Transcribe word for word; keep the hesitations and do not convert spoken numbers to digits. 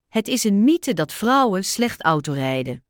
Het is een mythe dat vrouwen slecht autorijden.